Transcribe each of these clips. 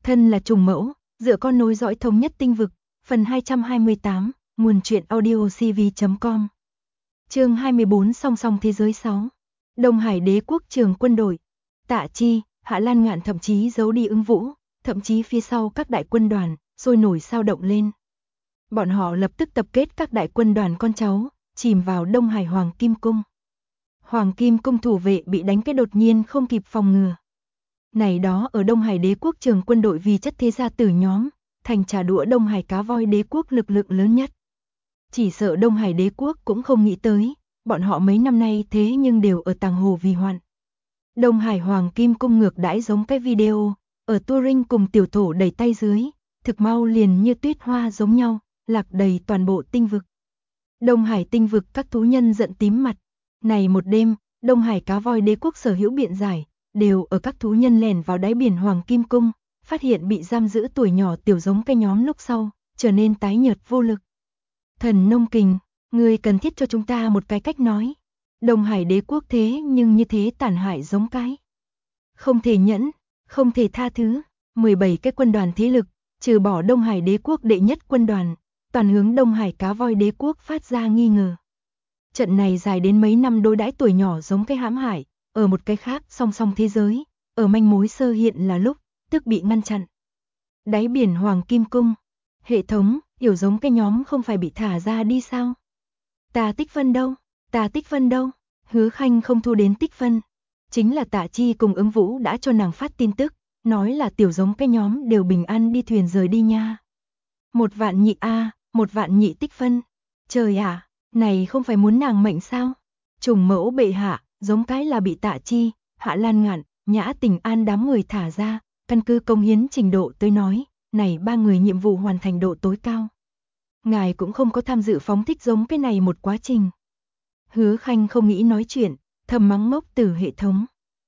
Thân là trùng mẫu, dựa con nối dõi thống nhất tinh vực, phần 228, nguồn truyện audio cv.com. Chương 24 song song thế giới 6. Đông Hải Đế quốc trường quân đội. Tạ Chi, Hạ Lan Ngạn thậm chí giấu đi Ứng Vũ, thậm chí phía sau các đại quân đoàn, sôi nổi sao động lên. Bọn họ lập tức tập kết các đại quân đoàn con cháu, chìm vào Đông Hải Hoàng Kim Cung. Hoàng Kim Cung thủ vệ bị đánh cái đột nhiên không kịp phòng ngừa. Này đó ở Đông Hải Đế quốc trường quân đội vì chất thế gia tử nhóm, thành trà đũa Đông Hải cá voi đế quốc lực lượng lớn nhất. Chỉ sợ Đông Hải Đế quốc cũng không nghĩ tới, bọn họ mấy năm nay thế nhưng đều ở tàng hồ vì hoạn. Đông Hải Hoàng Kim Cung ngược đãi giống cái video, ở Turing cùng tiểu thổ đẩy tay dưới, thực mau liền như tuyết hoa giống nhau, lạc đầy toàn bộ tinh vực. Đông Hải tinh vực các thú nhân giận tím mặt. Này một đêm, Đông Hải cá voi đế quốc sở hữu biện giải, đều ở các thú nhân lẻn vào đáy biển Hoàng Kim Cung, phát hiện bị giam giữ tuổi nhỏ tiểu giống cái nhóm lúc sau, trở nên tái nhợt vô lực. Thần Nông Kình, người cần thiết cho chúng ta một cái cách nói. Đông Hải đế quốc thế nhưng như thế tàn hại giống cái. Không thể nhẫn, không thể tha thứ. 17 cái quân đoàn thế lực, trừ bỏ Đông Hải đế quốc đệ nhất quân đoàn, toàn hướng Đông Hải cá voi đế quốc phát ra nghi ngờ. Trận này dài đến mấy năm đối đãi tuổi nhỏ giống cái hãm hại, ở một cái khác song song thế giới, ở manh mối sơ hiện là lúc, tức bị ngăn chặn. Đáy biển Hoàng Kim Cung, hệ thống, hiểu giống cái nhóm không phải bị thả ra đi sao? Tà Tích Vân đâu? Tà Tích Vân đâu? Hứa Khanh không thu đến Tích Vân. Chính là Tạ Chi cùng Ứng Vũ đã cho nàng phát tin tức, nói là tiểu giống cái nhóm đều bình an đi thuyền rời đi nha. 1.000.000 a, 1.000.000 tích vân. Trời ạ, này không phải muốn nàng mệnh sao? Trùng mẫu bệ hạ, giống cái là bị Tạ Chi, Hạ Lan Ngạn, Nhã Tình An đám người thả ra, căn cứ công hiến trình độ tới nói, này ba người nhiệm vụ hoàn thành độ tối cao. Ngài cũng không có tham dự phóng thích giống cái này một quá trình. Hứa Khanh không nghĩ nói chuyện, thầm mắng mốc từ hệ thống.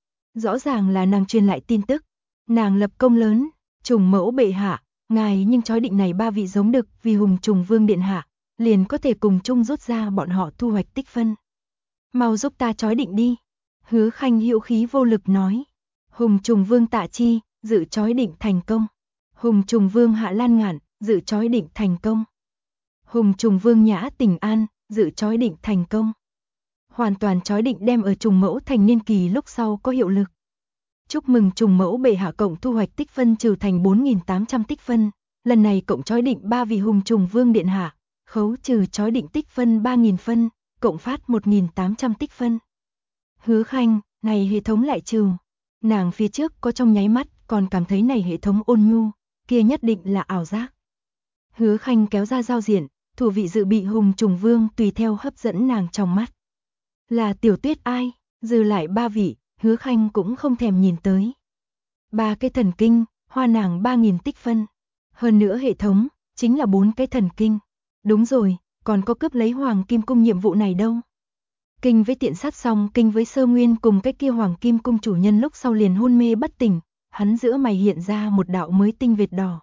Rõ ràng là nàng truyền lại tin tức, nàng lập công lớn, trùng mẫu bệ hạ, ngài nhưng chói định này ba vị giống đực vì Hùng Trùng Vương điện hạ, liền có thể cùng chung rút ra bọn họ thu hoạch tích phân. Mau giúp ta chói định đi. Hứa Khanh hữu khí vô lực nói. Hùng Trùng Vương Tạ Chi, dự chói định thành công. Hùng Trùng Vương Hạ Lan Ngạn, dự chói định thành công. Hùng Trùng Vương Nhã Tình An, dự chói định thành công. Hoàn toàn chói định đem ở trùng mẫu thành niên kỳ lúc sau có hiệu lực. Chúc mừng trùng mẫu bệ hạ cộng thu hoạch tích phân trừ thành 4.800 tích phân, lần này cộng chói định 3 vị Hùng Trùng Vương điện hạ, khấu trừ chói định tích phân 3.000 phân, cộng phát 1.800 tích phân. Hứa Khanh, này hệ thống lại trừ. Nàng phía trước có trong nháy mắt còn cảm thấy này hệ thống ôn nhu, kia nhất định là ảo giác. Hứa Khanh kéo ra giao diện, thủ vị dự bị Hùng Trùng Vương tùy theo hấp dẫn nàng trong mắt. Là Tiểu Tuyết ai, dư lại 3 vị, Hứa Khanh cũng không thèm nhìn tới. 3 cái thần kinh, hoa nàng 3.000 tích phân. Hơn nữa hệ thống, chính là 4 cái thần kinh. Đúng rồi, còn có cướp lấy Hoàng Kim Cung nhiệm vụ này đâu. Kinh với tiện sát xong kinh với Sơ Nguyên cùng cái kia Hoàng Kim Cung chủ nhân lúc sau liền hôn mê bất tỉnh, hắn giữa mày hiện ra một đạo mới tinh vệt đỏ.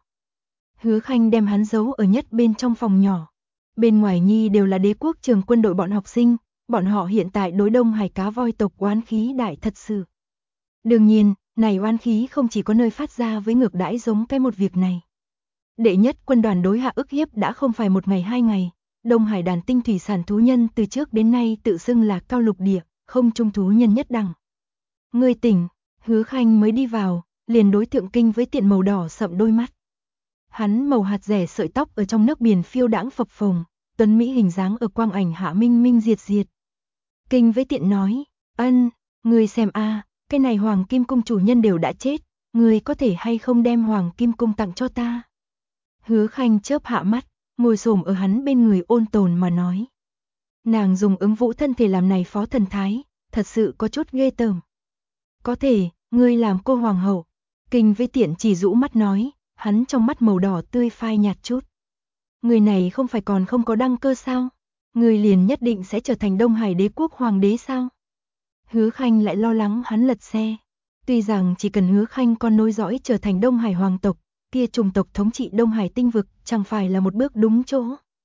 Hứa Khanh đem hắn giấu ở nhất bên trong phòng nhỏ. Bên ngoài nhi đều là đế quốc trường quân đội bọn học sinh, bọn họ hiện tại đối Đông Hải cá voi tộc oán khí đại thật sự. Đương nhiên, này oán khí không chỉ có nơi phát ra với ngược đãi giống cái một việc này. Đệ nhất quân đoàn đối hạ ức hiếp đã không phải một ngày hai ngày, Đông Hải đàn tinh thủy sản thú nhân từ trước đến nay tự xưng là cao lục địa, không trung thú nhân nhất đẳng. Ngươi tỉnh, Hứa Khanh mới đi vào, liền đối thượng kinh với tiện màu đỏ sậm đôi mắt. Hắn màu hạt rẻ sợi tóc ở trong nước biển phiêu đãng phập phồng, tuấn mỹ hình dáng ở quang ảnh hạ minh minh diệt diệt. Kinh với tiện nói, ân, ngươi xem a, cái này Hoàng Kim Cung chủ nhân đều đã chết, ngươi có thể hay không đem Hoàng Kim Cung tặng cho ta? Hứa Khanh chớp hạ mắt, ngồi xổm ở hắn bên người ôn tồn mà nói. Nàng dùng Ứng Vũ thân thể làm này phó thần thái, thật sự có chút ghê tởm. Có thể, ngươi làm cô hoàng hậu. Kinh với tiện chỉ rũ mắt nói, hắn trong mắt màu đỏ tươi phai nhạt chút. Người này không phải còn không có đăng cơ sao? Người liền nhất định sẽ trở thành Đông Hải đế quốc hoàng đế sao? Hứa Khanh lại lo lắng hắn lật xe. Tuy rằng chỉ cần Hứa Khanh con nối dõi trở thành Đông Hải hoàng tộc, kia trùng tộc thống trị Đông Hải tinh vực chẳng phải là một bước đúng chỗ.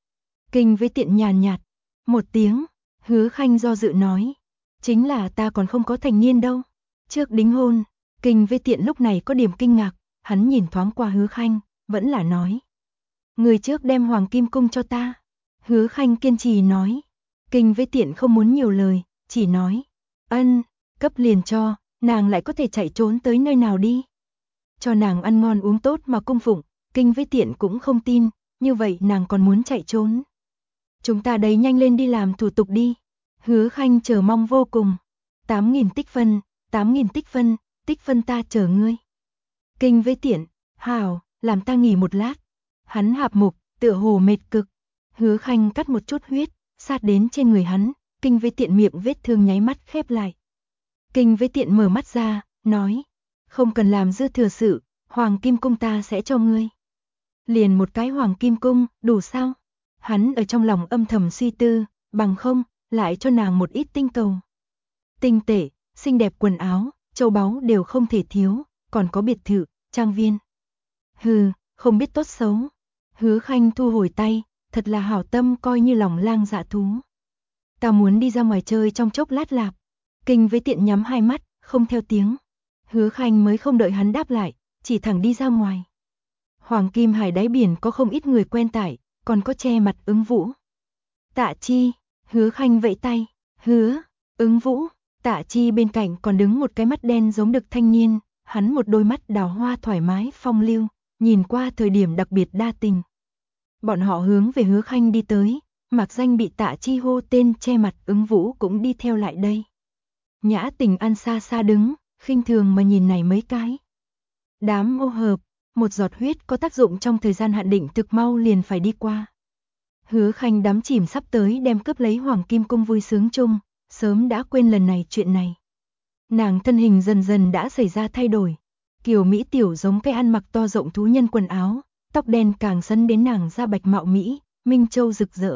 Kinh với tiện nhàn nhạt, một tiếng, Hứa Khanh do dự nói, chính là ta còn không có thành niên đâu. Trước đính hôn, Kinh với tiện lúc này có điểm kinh ngạc, hắn nhìn thoáng qua Hứa Khanh, vẫn là nói. Người trước đem Hoàng Kim Cung cho ta. Hứa Khanh kiên trì nói. Kinh với Tiện không muốn nhiều lời, chỉ nói. Ân, cấp liền cho, nàng lại có thể chạy trốn tới nơi nào đi. Cho nàng ăn ngon uống tốt mà cung phụng, Kinh với Tiện cũng không tin, như vậy nàng còn muốn chạy trốn. Chúng ta đấy nhanh lên đi làm thủ tục đi. Hứa Khanh chờ mong vô cùng. 8.000 tích phân, 8.000 tích phân ta chờ ngươi. Kinh với Tiện, hảo, làm ta nghỉ một lát. Hắn hạp mục, tựa hồ mệt cực. Hứa Khanh cắt một chút huyết, sát đến trên người hắn, Kinh với Tiện miệng vết thương nháy mắt khép lại. Kinh với Tiện mở mắt ra, nói, không cần làm dư thừa sự, Hoàng Kim Cung ta sẽ cho ngươi. Liền một cái Hoàng Kim Cung, đủ sao? Hắn ở trong lòng âm thầm suy tư, bằng không, lại cho nàng một ít tinh cầu. Tinh tệ, xinh đẹp quần áo, châu báu đều không thể thiếu, còn có biệt thự, trang viên. Hừ, không biết tốt xấu. Hứa Khanh thu hồi tay, thật là hảo tâm coi như lòng lang dạ thú. Ta muốn đi ra ngoài chơi trong chốc lát lạp. Kinh với Tiện nhắm hai mắt, không theo tiếng. Hứa Khanh mới không đợi hắn đáp lại, chỉ thẳng đi ra ngoài. Hoàng Kim Hải đáy biển có không ít người quen tải, còn có che mặt Ứng Vũ. Tạ Chi, Hứa Khanh vẫy tay, Hứa, Ứng Vũ, Tạ Chi bên cạnh còn đứng một cái mắt đen giống đực thanh niên, hắn một đôi mắt đào hoa thoải mái phong lưu, nhìn qua thời điểm đặc biệt đa tình. Bọn họ hướng về Hứa Khanh đi tới, Mạc Danh bị Tạ Chi hô tên che mặt Ứng Vũ cũng đi theo lại đây. Nhã Tình An xa xa đứng, khinh thường mà nhìn này mấy cái. Đám ô hợp, một giọt huyết có tác dụng trong thời gian hạn định thực mau liền phải đi qua. Hứa Khanh đắm chìm sắp tới đem cướp lấy Hoàng Kim Cung vui sướng chung, sớm đã quên lần này chuyện này. Nàng thân hình dần dần đã xảy ra thay đổi. Kiều Mỹ tiểu giống cái ăn mặc to rộng thú nhân quần áo, tóc đen càng sấn đến nàng da bạch mạo Mỹ, minh châu rực rỡ.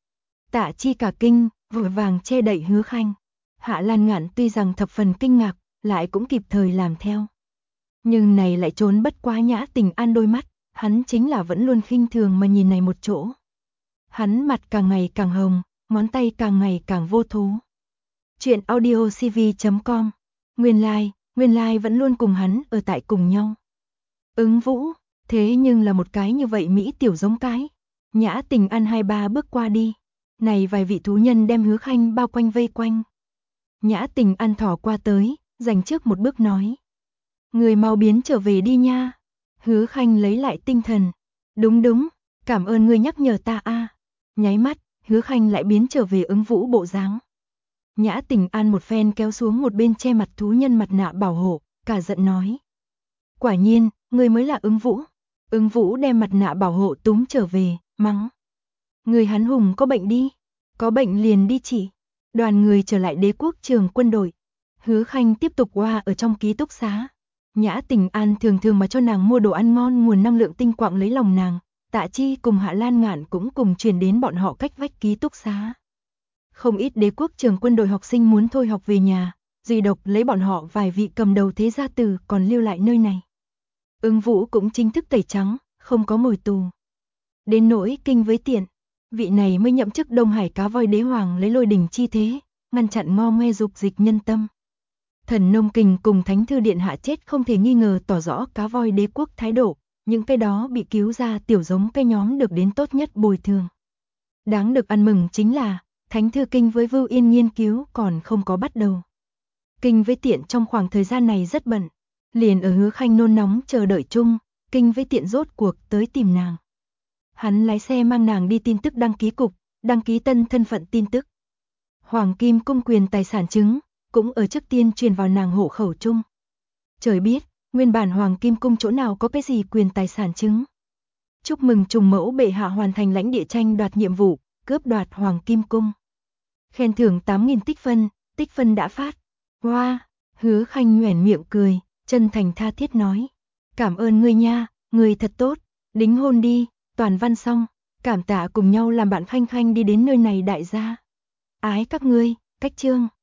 Tạ Chi cả kinh, vội vàng che đậy Hứa Khanh. Hạ Lan Ngạn tuy rằng thập phần kinh ngạc, lại cũng kịp thời làm theo. Nhưng này lại trốn bất quá Nhã Tình An đôi mắt, hắn chính là vẫn luôn khinh thường mà nhìn này một chỗ. Hắn mặt càng ngày càng hồng, ngón tay càng ngày càng vô thố. Chuyện audiocv.com. Nguyên lai vẫn luôn cùng hắn ở tại cùng nhau. Ứng Vũ, thế nhưng là một cái như vậy Mỹ tiểu giống cái. Nhã Tình An 2-3 bước qua đi. Này vài vị thú nhân đem Hứa Khanh bao quanh vây quanh. Nhã Tình An thỏ qua tới, dành trước một bước nói. Người mau biến trở về đi nha. Hứa Khanh lấy lại tinh thần. Đúng, cảm ơn ngươi nhắc nhở ta a. Nháy mắt, Hứa Khanh lại biến trở về Ứng Vũ bộ dáng. Nhã Tình An một phen kéo xuống một bên che mặt thú nhân mặt nạ bảo hộ, cả giận nói. Quả nhiên, ngươi mới là Ứng Vũ. Ứng Vũ đem mặt nạ bảo hộ túm trở về, mắng. Người hắn hùng có bệnh đi. Có bệnh liền đi trị. Đoàn người trở lại Đế Quốc Trường Quân đội. Hứa Khanh tiếp tục qua ở trong ký túc xá. Nhã Tình An thường thường mà cho nàng mua đồ ăn ngon nguồn năng lượng tinh quạng lấy lòng nàng. Tạ Chi cùng Hạ Lan Ngạn cũng cùng truyền đến bọn họ cách vách ký túc xá. Không ít Đế Quốc Trường Quân đội học sinh muốn thôi học về nhà, duy độc lấy bọn họ vài vị cầm đầu thế gia tử còn lưu lại nơi này. Ứng Vũ cũng chính thức tẩy trắng, không có ngồi tù. Đến nỗi Kinh với Tiện, vị này mới nhậm chức Đông Hải Cá Voi Đế Hoàng lấy lôi đình chi thế, ngăn chặn ngo ngoe dục dịch nhân tâm. Thần Nông Kình cùng Thánh Thư Điện hạ chết không thể nghi ngờ tỏ rõ Cá Voi Đế Quốc thái độ, những cái đó bị cứu ra tiểu giống cái nhóm được đến tốt nhất bồi thường. Đáng được ăn mừng chính là, Thánh Thư Kinh với Vưu Yên nghiên cứu còn không có bắt đầu. Kinh với Tiện trong khoảng thời gian này rất bận, liền ở Hứa Khanh nôn nóng chờ đợi chung, Kinh với Tiện rốt cuộc tới tìm nàng. Hắn lái xe mang nàng đi tin tức đăng ký cục, đăng ký tân thân phận tin tức. Hoàng Kim Cung quyền tài sản chứng, cũng ở trước tiên truyền vào nàng hộ khẩu chung. Trời biết, nguyên bản Hoàng Kim Cung chỗ nào có cái gì quyền tài sản chứng. Chúc mừng Trùng Mẫu bệ hạ hoàn thành lãnh địa tranh đoạt nhiệm vụ, cướp đoạt Hoàng Kim Cung. Khen thưởng 8.000 tích phân đã phát. Hoa, Hứa Khanh nhoẻn miệng cười, chân thành tha thiết nói. Cảm ơn ngươi nha, ngươi thật tốt, đính hôn đi, toàn văn xong, cảm tạ cùng nhau làm bạn Khanh Khanh đi đến nơi này đại gia. Ái các ngươi, cách chương.